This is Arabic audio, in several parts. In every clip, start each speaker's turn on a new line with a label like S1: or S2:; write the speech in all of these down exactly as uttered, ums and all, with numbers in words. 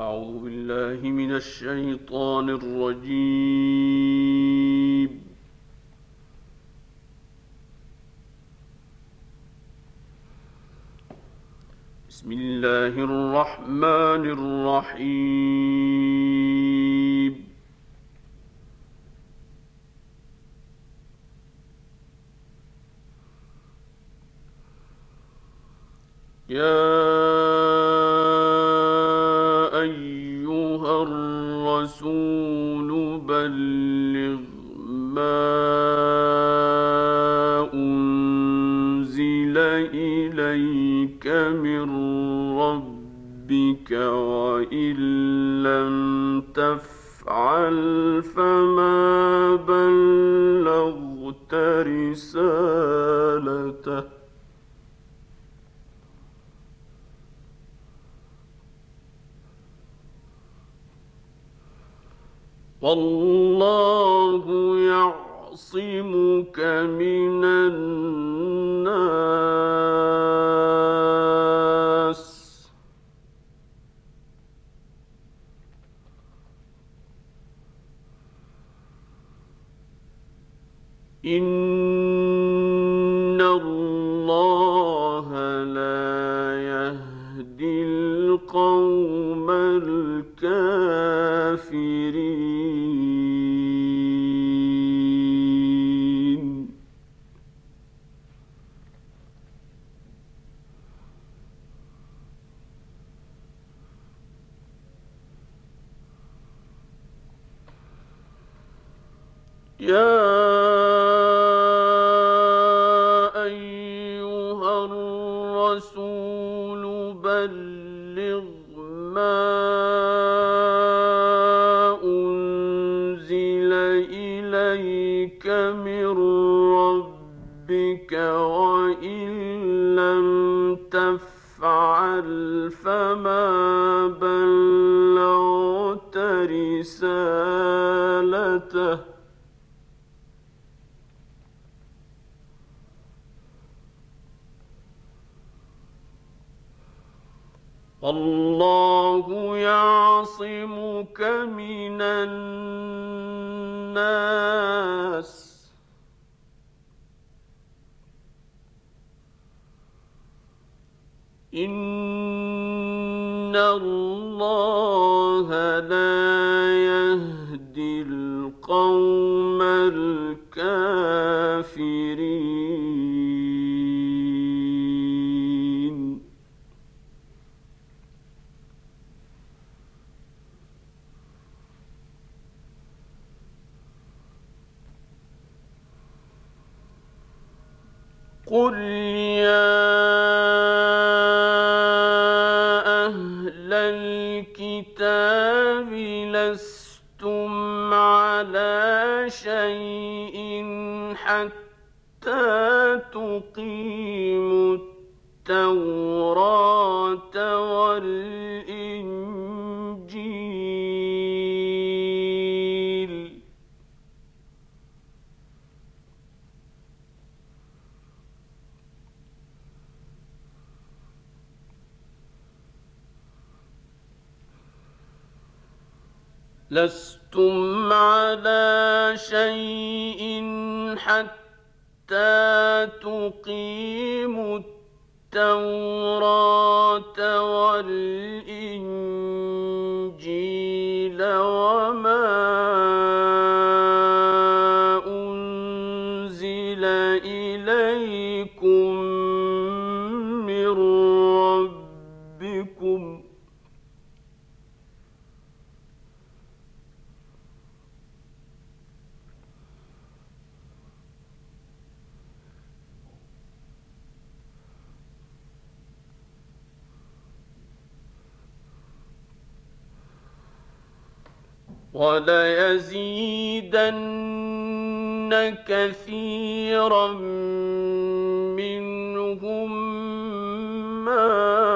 S1: أعوذ بالله من الشيطان الرجيم. بسم الله الرحمن الرحيم. يا أيها الرسول بلغ ما أنزل إليك من ربك وإن لم تفعل فما بلغت رسالته والله يعصمك من الناس إن الله لا يهدي القوم الكافرين. يا أيها الرسول بلغ ما أنزل إليك من ربك وإن لم تفعل فما بلغت رسالته والله يعصمك من الناس إن الله لا يهدي القوم الكافرين. قل يا أهل الكتاب لستم على شيء حتى تقيموا التوراة والإنجيل لستم على شيء حتى تقيموا التوراة والإنجيل وما أنزل إليكم من ربكم وليزيدن كثيرا منهم ما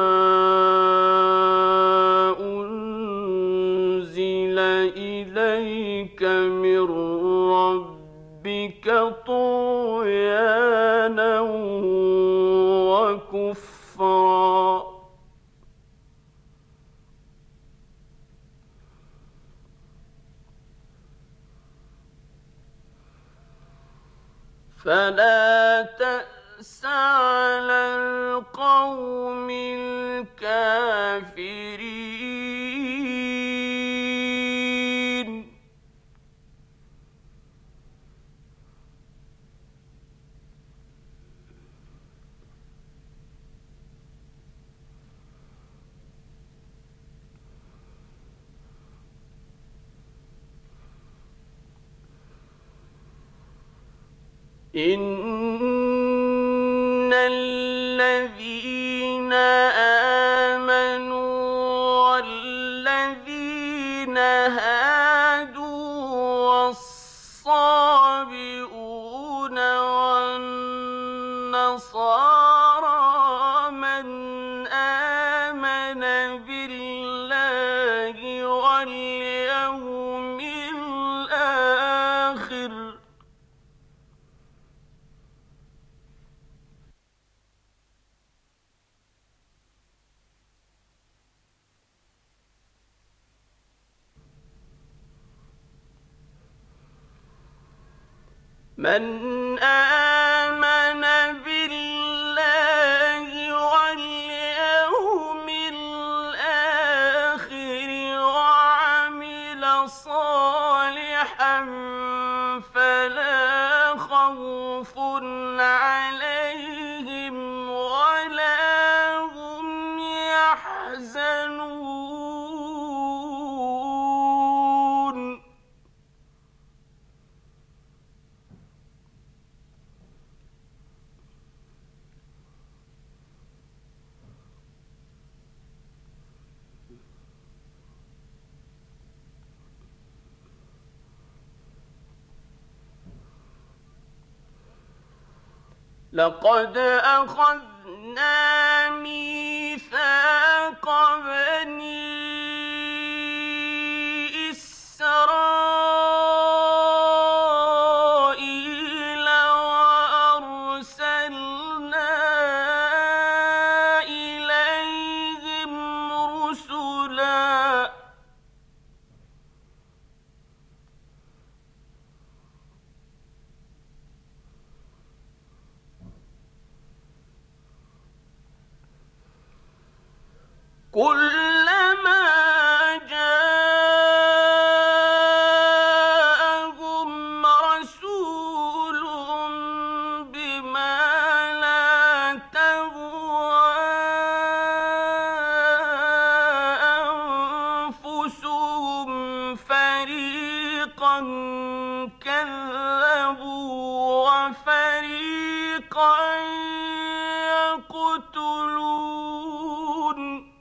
S1: أنزل إليك من ربك طغيانا وكفرا فلا تأس على القوم الكافرين. إن الذين آمنوا والذين هادوا والصابئون والنصارى من آمن بالله واليوم الآخر من آمن بالله واليوم الآخر وعمل صالحا فلا خوف عليهم ولا هم يحزنون. لقد أخذنا ميثاق بني إسرائيل وأرسلنا إليهم رسلا كلما جاءهم رسول بما لا تهوى أنفسهم فريقا كذبوا وفريقا يقتلون.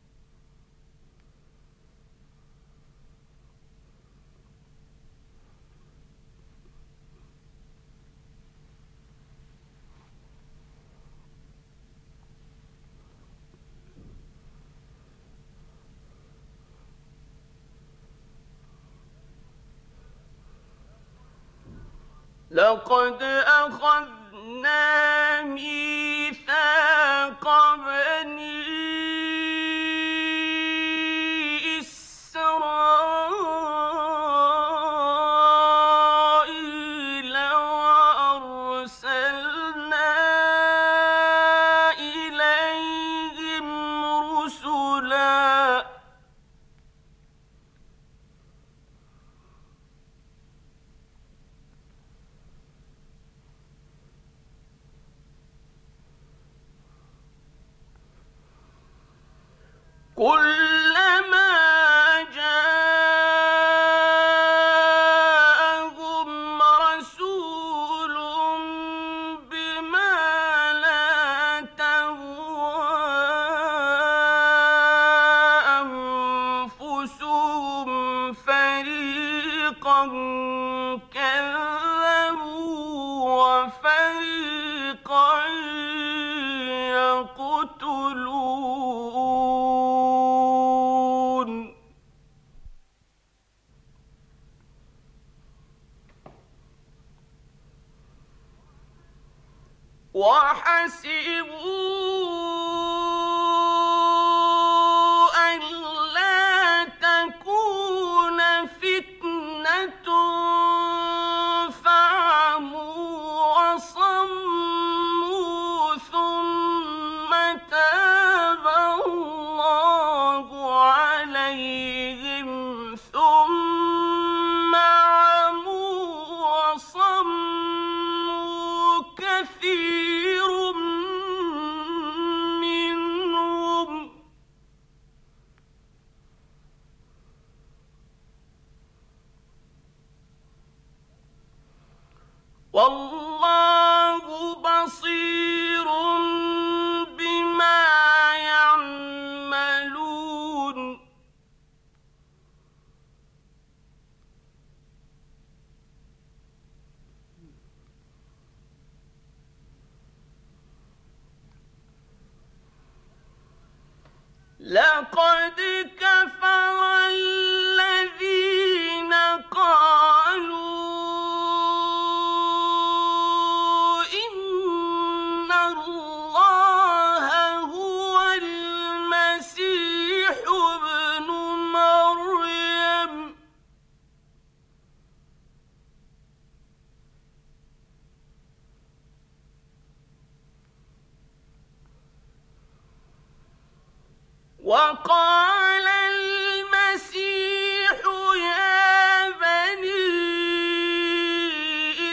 S1: لقد أخذنا ميثاق بني إسرائيل وأرسلنا إليهم رسلا كلما جاءهم رسول بما لا تهوى أنفسهم فريقا كذبوا وفريقا يقتلون. وحسبوا ألا تكون فتنة فعموا والله بصير بما يعملون لقد كفر الذين قالوا إن الله هو المسيح ابن مريم وقال المسيح يا بني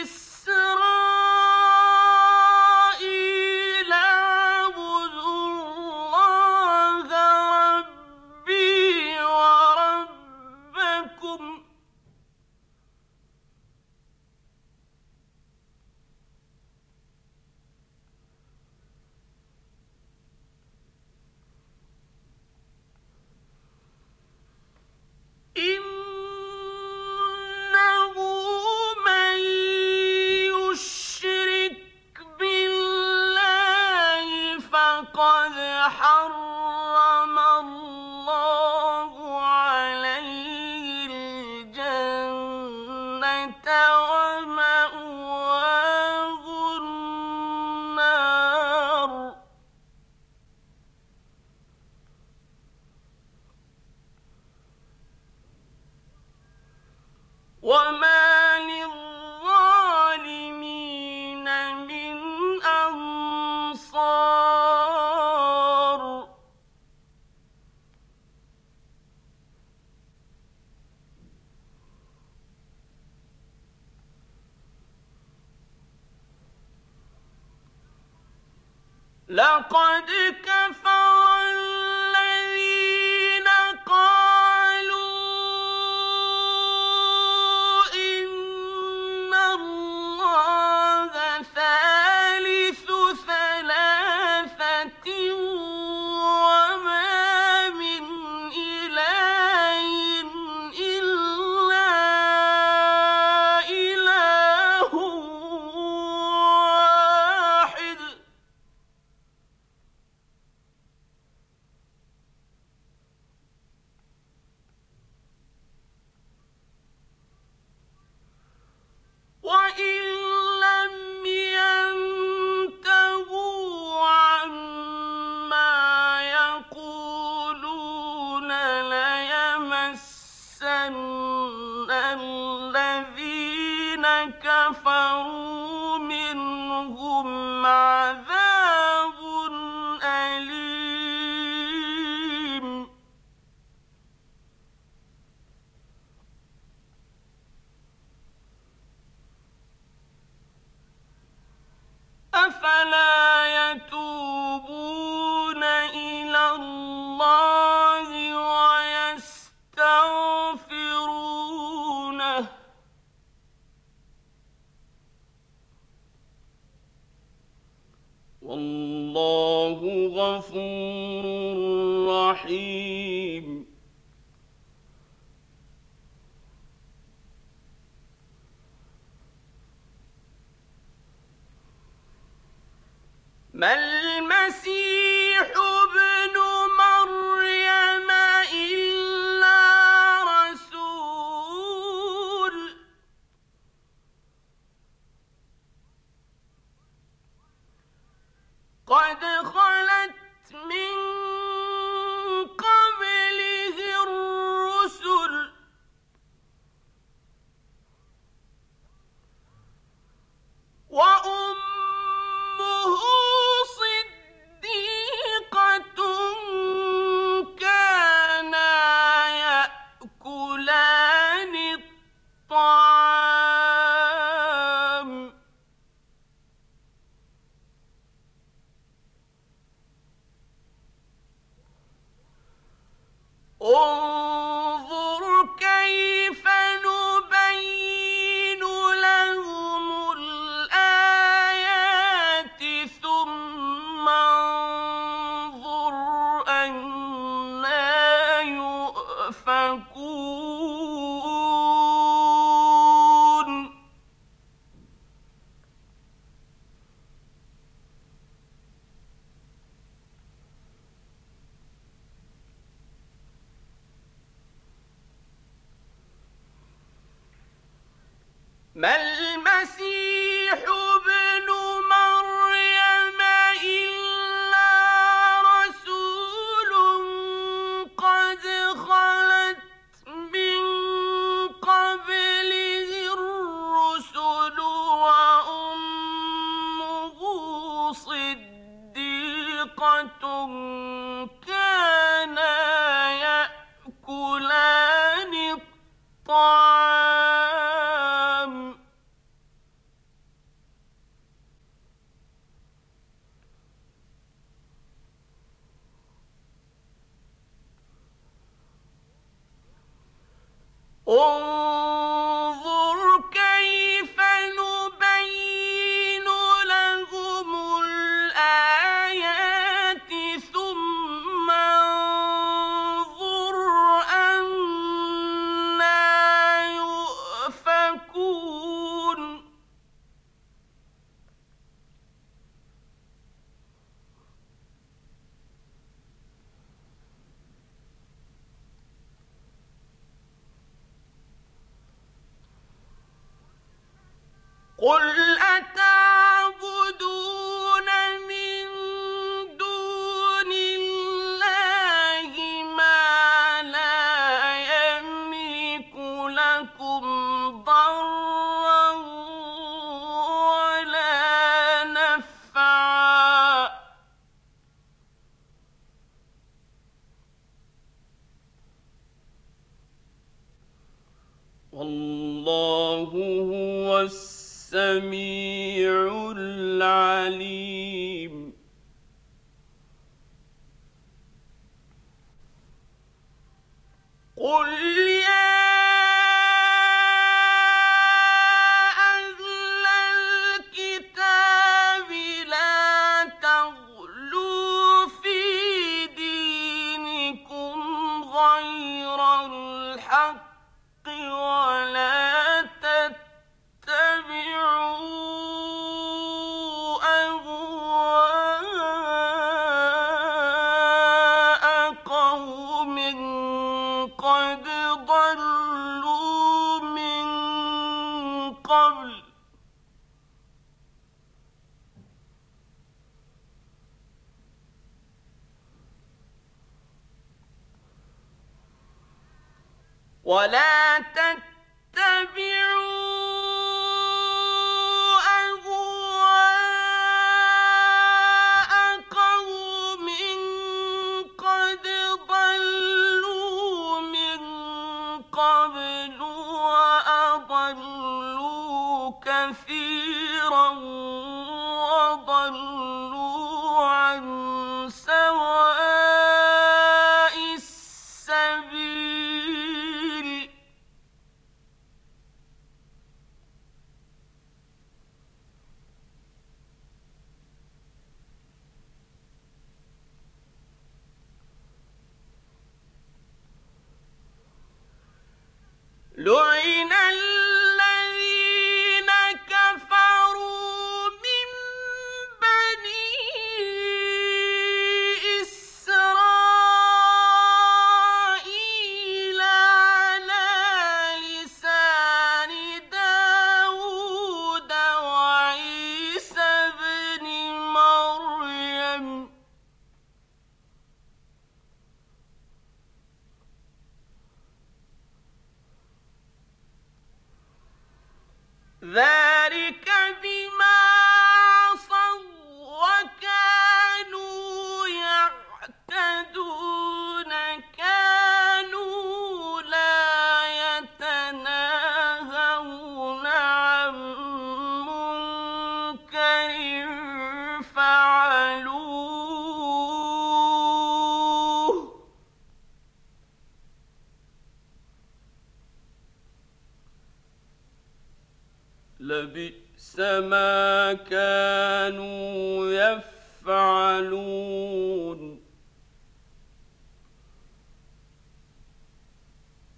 S1: إسرائيل اعبدوا الله ربي وربكم إنه من يشرك بالله فقد حرم الله عليه الجنة ومأواه النار وما للظالمين من أنصار لقد كفر الذين قالوا إن الله ثالث ثلاثة وما من إله إلا إله واحد وإن لم ينتهوا عما يقولون ليمسن الذين كفروا منهم عذاب أليم أفلا يتوبون إلى الله ويستغفرونه والله غفور رحيم ما المسيح ابن مريم إلا رسول قد خلت من قبل يؤفكون ما المسيح ابن مريم إلا رسول قد خلت من قبله الرسل وأمه صديقة كانا يأكلان الطعام انظر كيف نبين لهم الآيات ثم انظر أنى يؤفكون قل أتعبدون من دون الله ما لا يملك لكم ضرا ولا نفعا والله هو السميع العليم قل يا أهل الكتاب لا تغلوا في دينكم غير الحق ولا تتبعوا أهواء قوم قد ضلوا من قبل ولا تتبعوا أهواء قوم قد ضلوا من قبل وأضلوا كثيرا وضلوا عن سواء السبيل لعن الذين كفروا من بني إسرائيل على لسان داود وعيسى ابن مريم ذلك بما عصوا وكانوا يعتدون كانوا لا يتناهون عن منكر فعلوه لبئس ما كانوا يفعلون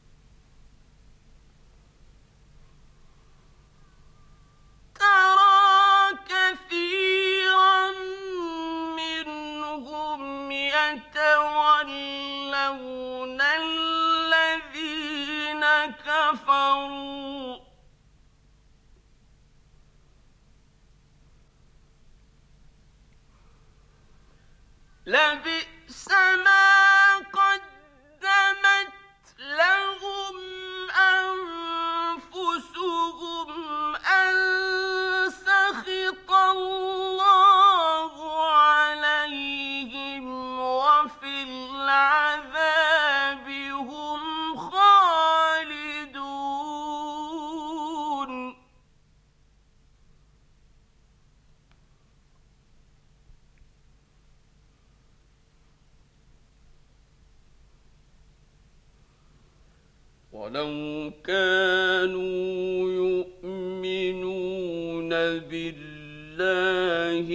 S1: وَلَوْ كَانُوا يُؤْمِنُونَ بِاللَّهِ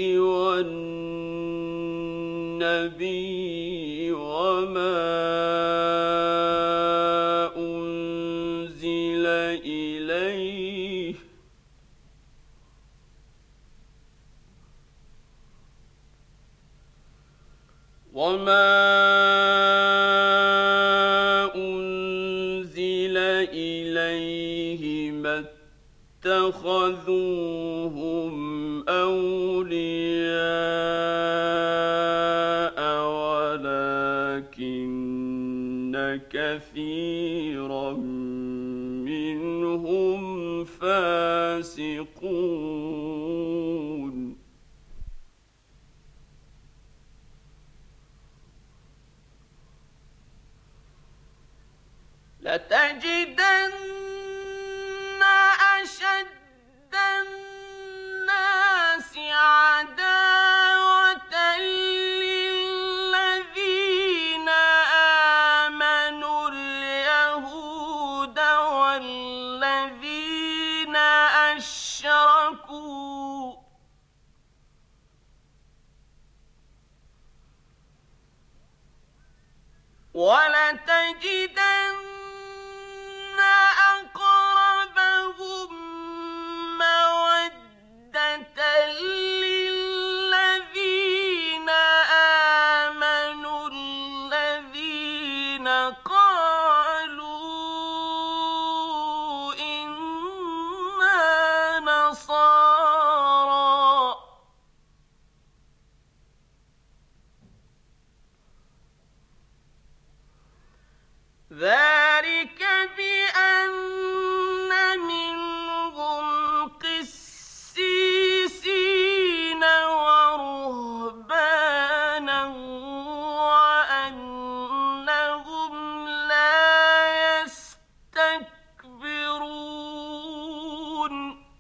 S1: وَالنَّبِيِّ وَمَا أُنزِلَ إِلَيْهِ وَمَا أُنزِلَ إِلَيْهِ مَا اتَّخَذُوهُمْ أَوْلِيَاءَ وَلَكِنَّ كَثِيرًا مِّنْهُمْ فَاسِقُونَ لَتَجِدَنَّ أَشَدَّ النَّاسِ عَدَاوَةً لِّلَّذِينَ آمَنُوا الْيَهُودَ وَالَّذِينَ أَشْرَكُوا ۖ وَلَتَجِدَنَّ أَقْرَبَهُم مَّوَدَّةً لِّلَّذِينَ آمَنُوا الَّذِينَ قَالُوا إِنَّا نَصَارَىٰ ۚ ذَٰلِكَ بِأَنَّ مِنْهُمْ قِسِّيسِينَ وَرُهْبَانًا وَأَنَّهُمْ لَا يَسْتَكْبِرُونَ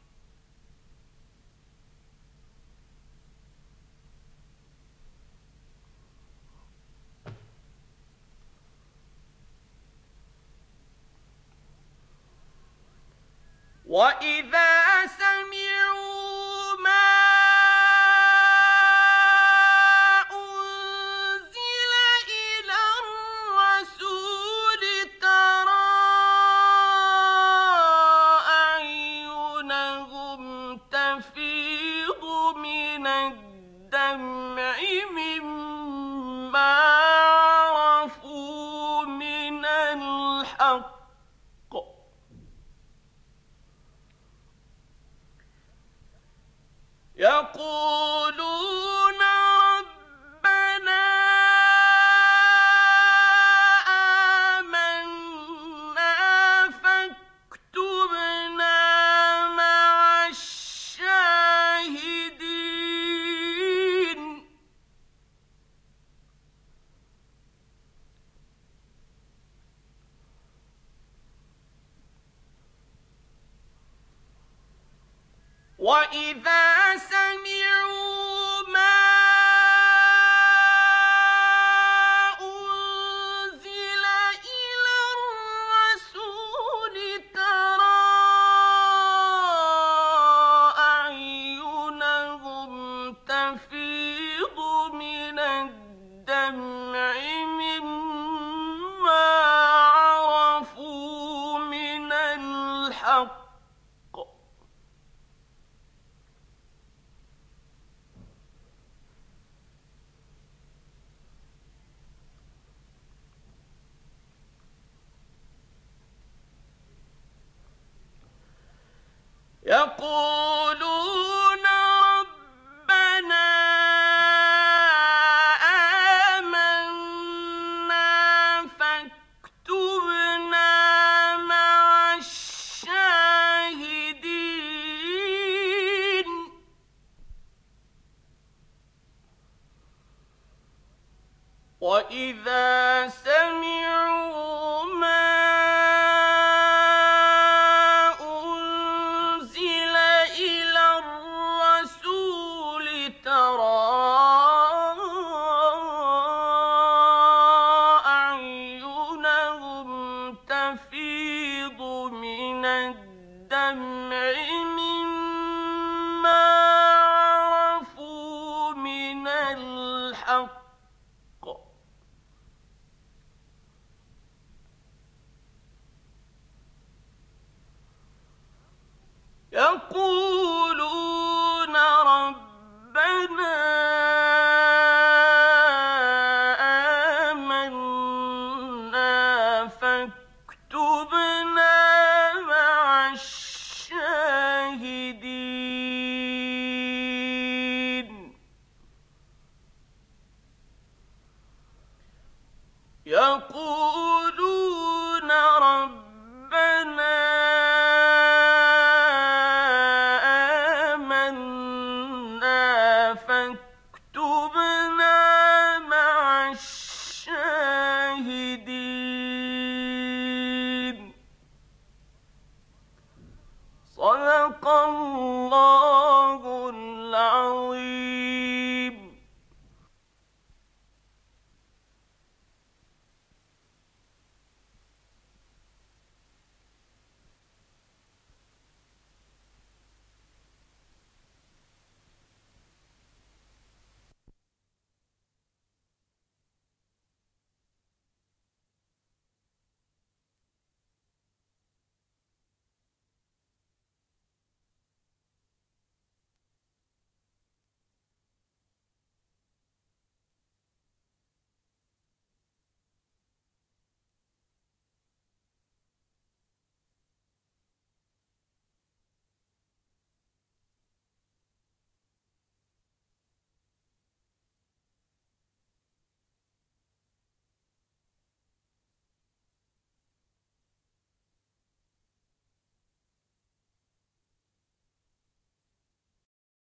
S1: وَإِذَا سَمِعُوا مَا أُنزِلَ إِلَى الرَّسُولِ تَرَىٰ أَعْيُنَهُمْ تَفِيضُ مِنَ الدَّمْعِ مِمَّا عَرَفُوا مِنَ الْحَقِّ يَقُولُونَ رَبَّنَا آمَنَّا فَاكْتُبْنَا مَعَ الشَّاهِدِينَ وَإِذَا سَمِعُوا مَا أُنزِلَ إِلَى الرَّسُولِ تَرَىٰ أَعْيُنَهُمْ تَفِيضُ مِنَ الدَّمْعِ مِمَّا عَرَفُوا مِنَ الْحَقِّ يَقُولُونَ رَبَّنَا آمَنَّا فَاكْتُبْنَا مَعَ الشَّاهِدِينَ وَإِذَا سَمِعُوا مَا أُنزِلَ يقول